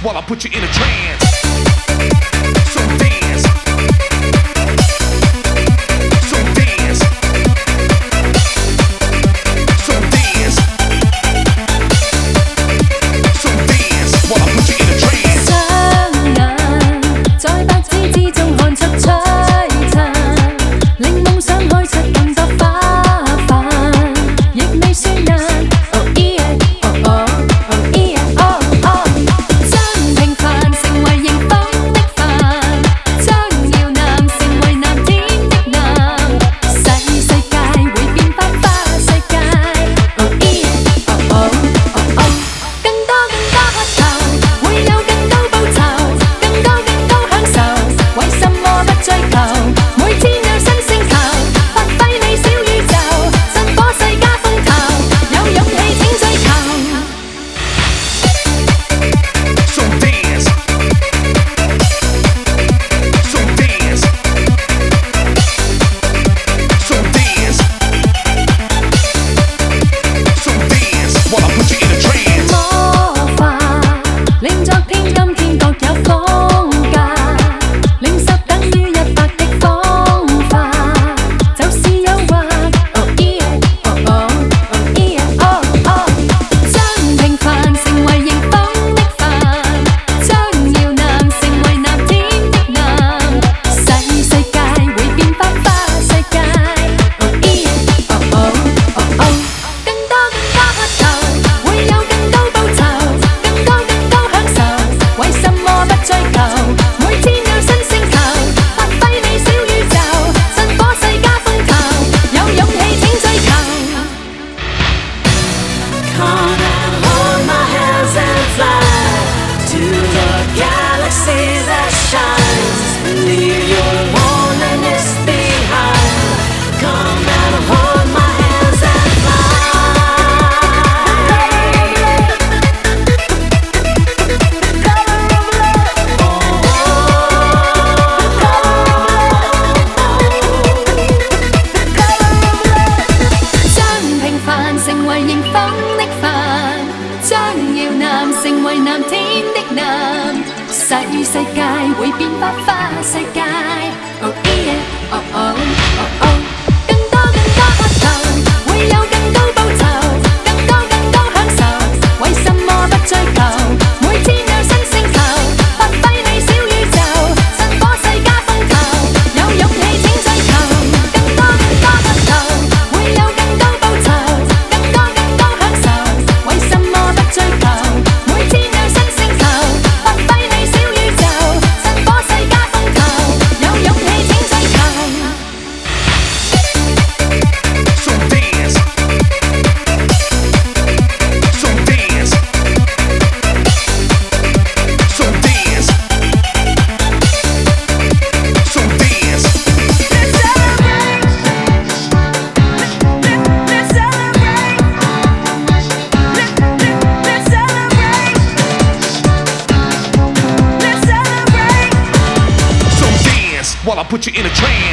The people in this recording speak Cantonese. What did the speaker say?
while I put you in a trance. So dance. So dance. So dance. So dance while I put you in a trance. 雙眼在白紙之中看出璀璨，令夢想開出更多花瓣，亦未算難。Oh yeah, oh oh, oh yeah, oh oh。將平凡成為迎風的帆，將搖籃成為藍天的藍，細世界會變花花世界。Oh yeah, oh oh, oh oh。更多渴求，會有更高報酬，更高享受，為什麼不追求？每天有新星球，發揮你小宇宙，震火世家風頭，有勇氣請追求。 So dance. So dance. So dance. So dance while I put you in a trance. 魔法令昨天今天各有風格，令十等於100的方法，就是誘惑。Oh yeah, oh oh, oh yeah, oh oh。將平凡成為迎風的帆，將搖籃成為藍天的藍，細世界會變花花世界。Oh yeah, oh oh, oh oh。更多渴求，會有更高報酬，更高享受，為什麼不追求？每天有新星球，發揮你小宇宙，震火世家風頭，有勇氣請追求。 Come and hold my hands and fly to the galaxy that shines. Leave your loneliness behind. Come and hold my hands and fly. 將平凡成為迎風的帆，將搖籃成為藍天的藍，細世界會變花花世界。Oh yeah, oh oh, oh oh。更多渴求，會有更高報酬，更高享受，為什麼不追求？每天有新星球，發揮你小宇宙，震火世家風頭，有勇氣請追求。更多渴求，會有更高報酬，更高享受，為什麼不追求？每天有新星球，發揮你小宇宙，震火世家風頭，有勇氣請追求。 So dance. So dance. So dance. So dance. Let's celebrate. Let's celebrate. Let's celebrate. Let's celebrate. So dance while I put you in a trance.